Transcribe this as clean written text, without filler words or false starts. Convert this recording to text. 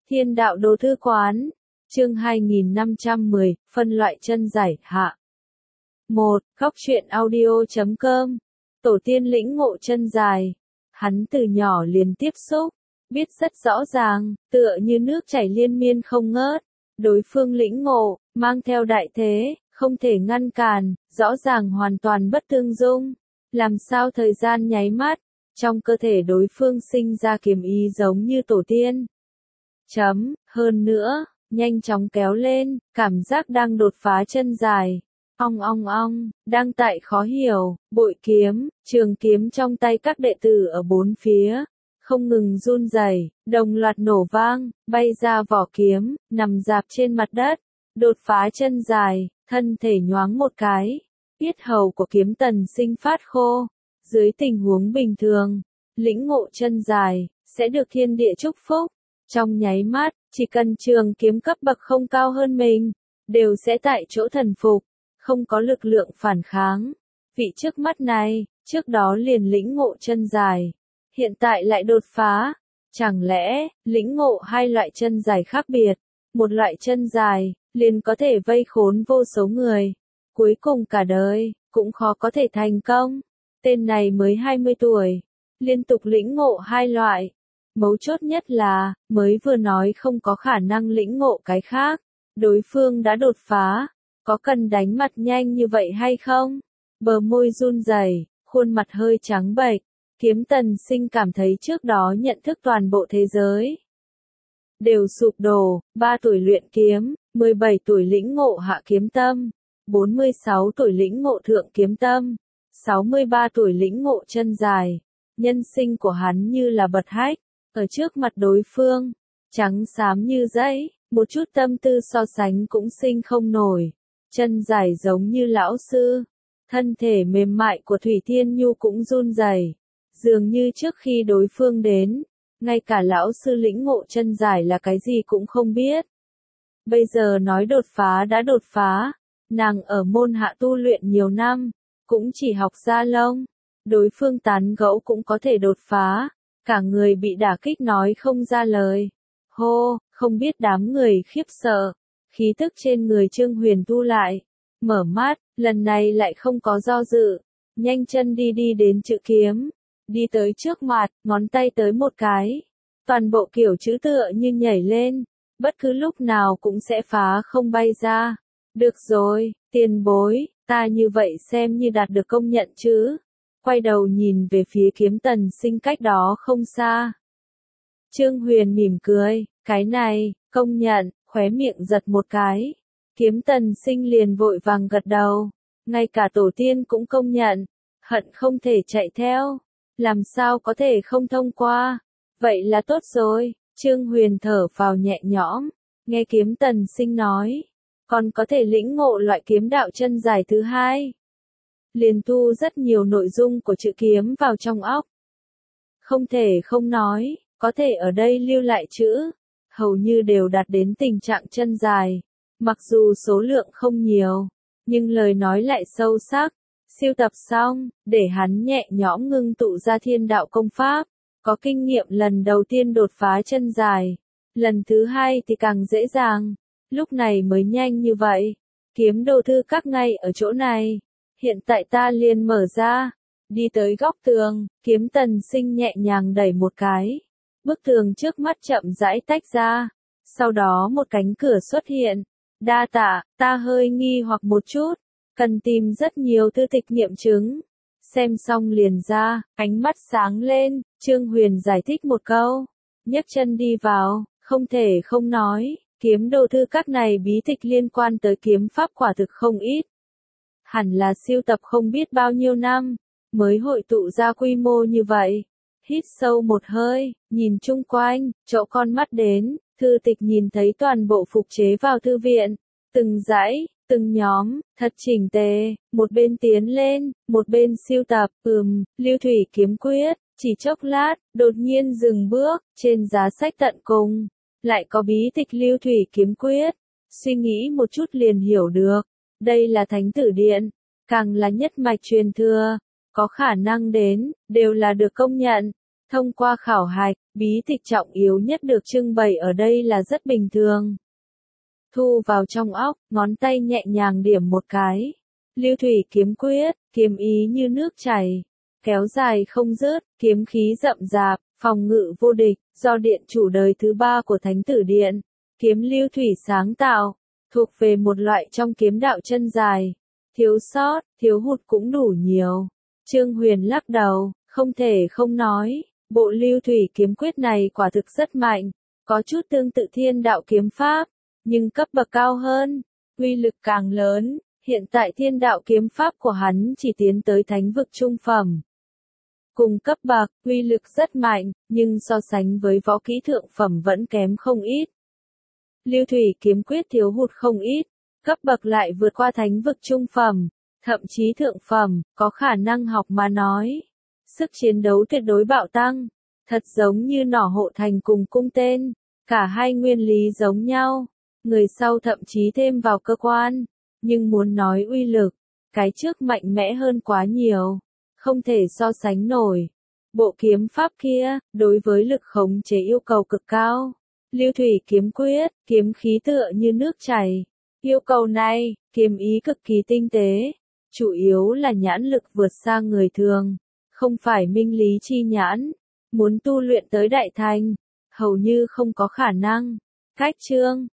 Thiên đạo đồ thư quán. Chương 2510, phân loại chân giải hạ. 1. Góc truyện audio.com. Tổ tiên lĩnh ngộ chân dài. Hắn từ nhỏ liền tiếp xúc, biết rất rõ ràng, tựa như nước chảy liên miên không ngớt. Đối phương lĩnh ngộ, mang theo đại thế, không thể ngăn cản, rõ ràng hoàn toàn bất tương dung. Làm sao thời gian nháy mắt, trong cơ thể đối phương sinh ra kiếm ý giống như tổ tiên. Hơn nữa, nhanh chóng kéo lên, cảm giác đang đột phá chân dài. Ong, đang tại khó hiểu, bội kiếm, trường kiếm trong tay các đệ tử ở bốn phía, không ngừng run rẩy, đồng loạt nổ vang, bay ra vỏ kiếm, nằm rạp trên mặt đất, đột phá chân dài, thân thể nhoáng một cái, yết hầu của Kiếm Tần Sinh phát khô. Dưới tình huống bình thường, lĩnh ngộ chân dài, sẽ được thiên địa chúc phúc. Trong nháy mắt, chỉ cần trường kiếm cấp bậc không cao hơn mình, đều sẽ tại chỗ thần phục, không có lực lượng phản kháng. Vị trước mắt này, trước đó liền lĩnh ngộ chân dài, hiện tại lại đột phá. Chẳng lẽ, lĩnh ngộ hai loại chân dài khác biệt, một loại chân dài, liền có thể vây khốn vô số người, cuối cùng cả đời, cũng khó có thể thành công. Tên này mới 20 tuổi, liên tục lĩnh ngộ hai loại. Mấu chốt nhất là, mới vừa nói không có khả năng lĩnh ngộ cái khác, đối phương đã đột phá, có cần đánh mặt nhanh như vậy hay không? Bờ môi run rẩy, khuôn mặt hơi trắng bệch, Kiếm Tần Sinh cảm thấy trước đó nhận thức toàn bộ thế giới đều sụp đổ. 3 tuổi luyện kiếm, 17 tuổi lĩnh ngộ hạ kiếm tâm, 46 tuổi lĩnh ngộ thượng kiếm tâm, 63 tuổi lĩnh ngộ chân dài. Nhân sinh của hắn như là bật hách, ở trước mặt đối phương, trắng xám như giấy, một chút tâm tư so sánh cũng sinh không nổi. Chân dài giống như lão sư, thân thể mềm mại của Thủy Thiên Nhu cũng run rẩy, dường như trước khi đối phương đến, ngay cả lão sư lĩnh ngộ chân dài là cái gì cũng không biết. Bây giờ nói đột phá đã đột phá, nàng ở môn hạ tu luyện nhiều năm, cũng chỉ học ra lông, đối phương tán gẫu cũng có thể đột phá, cả người bị đả kích nói không ra lời. Hô, không biết đám người khiếp sợ, khí tức trên người Trương Huyền thu lại, mở mắt, lần này lại không có do dự, nhanh chân đi đến chữ kiếm, đi tới trước mặt, ngón tay tới một cái, toàn bộ kiểu chữ tựa như nhảy lên, bất cứ lúc nào cũng sẽ phá không bay ra. Được rồi, tiền bối, ta như vậy xem như đạt được công nhận chứ. Quay đầu nhìn về phía Kiếm Tần Sinh cách đó không xa. Trương Huyền mỉm cười, cái này, công nhận, khóe miệng giật một cái. Kiếm Tần Sinh liền vội vàng gật đầu, ngay cả tổ tiên cũng công nhận, hận không thể chạy theo, làm sao có thể không thông qua. Vậy là tốt rồi, Trương Huyền thở phào nhẹ nhõm, nghe Kiếm Tần Sinh nói, còn có thể lĩnh ngộ loại kiếm đạo chân dài thứ hai. Liền thu rất nhiều nội dung của chữ kiếm vào trong óc. Không thể không nói, có thể ở đây lưu lại chữ, hầu như đều đạt đến tình trạng chân dài. Mặc dù số lượng không nhiều, nhưng lời nói lại sâu sắc. Siêu tập xong, để hắn nhẹ nhõm ngưng tụ ra thiên đạo công pháp, có kinh nghiệm lần đầu tiên đột phá chân dài. Lần thứ hai thì càng dễ dàng, lúc này mới nhanh như vậy. Kiếm đồ thư các ngay ở chỗ này. Hiện tại ta liền mở ra, đi tới góc tường, Kiếm Tần Sinh nhẹ nhàng đẩy một cái. Bức tường trước mắt chậm rãi tách ra, sau đó một cánh cửa xuất hiện. Đa tạ, ta hơi nghi hoặc một chút, cần tìm rất nhiều thư tịch nghiệm chứng. Xem xong liền ra, ánh mắt sáng lên, Trương Huyền giải thích một câu, nhấc chân đi vào, không thể không nói, kiếm đồ thư các này bí tịch liên quan tới kiếm pháp quả thực không ít. Hẳn là siêu tập không biết bao nhiêu năm, mới hội tụ ra quy mô như vậy. Hít sâu một hơi, nhìn chung quanh, chỗ con mắt đến, thư tịch nhìn thấy toàn bộ phục chế vào thư viện. Từng dãy, từng nhóm, thật chỉnh tề, một bên tiến lên, một bên siêu tập, Lưu Thủy kiếm quyết, chỉ chốc lát, đột nhiên dừng bước, trên giá sách tận cùng, lại có bí tịch Lưu Thủy kiếm quyết. Suy nghĩ một chút liền hiểu được. Đây là thánh tử điện, càng là nhất mạch truyền thừa, có khả năng đến, đều là được công nhận. Thông qua khảo hạch, bí tịch trọng yếu nhất được trưng bày ở đây là rất bình thường. Thu vào trong óc, ngón tay nhẹ nhàng điểm một cái. Lưu thủy kiếm quyết, kiếm ý như nước chảy, kéo dài không dứt, kiếm khí rậm rạp, phòng ngự vô địch, do điện chủ đời thứ 3 của Thánh Tử Điện, kiếm lưu thủy sáng tạo, thuộc về một loại trong kiếm đạo chân dài. Thiếu sót, thiếu hụt cũng đủ nhiều. Trương Huyền lắc đầu, không thể không nói, bộ lưu thủy kiếm quyết này quả thực rất mạnh, có chút tương tự thiên đạo kiếm pháp, nhưng cấp bậc cao hơn, uy lực càng lớn. Hiện tại thiên đạo kiếm pháp của hắn chỉ tiến tới thánh vực trung phẩm. Cùng cấp bậc, uy lực rất mạnh, nhưng so sánh với võ kỹ thượng phẩm vẫn kém không ít. Lưu thủy kiếm quyết thiếu hụt không ít, cấp bậc lại vượt qua thánh vực trung phẩm, thậm chí thượng phẩm, có khả năng học mà nói. Sức chiến đấu tuyệt đối bạo tăng, thật giống như nỏ hộ thành cùng cung tên, cả hai nguyên lý giống nhau, người sau thậm chí thêm vào cơ quan. Nhưng muốn nói uy lực, cái trước mạnh mẽ hơn quá nhiều, không thể so sánh nổi. Bộ kiếm pháp kia, đối với lực khống chế yêu cầu cực cao. Lưu thủy kiếm quyết, kiếm khí tựa như nước chảy. Yêu cầu này, kiếm ý cực kỳ tinh tế, chủ yếu là nhãn lực vượt xa người thường, không phải minh lý chi nhãn. Muốn tu luyện tới đại thành, hầu như không có khả năng. Cách chương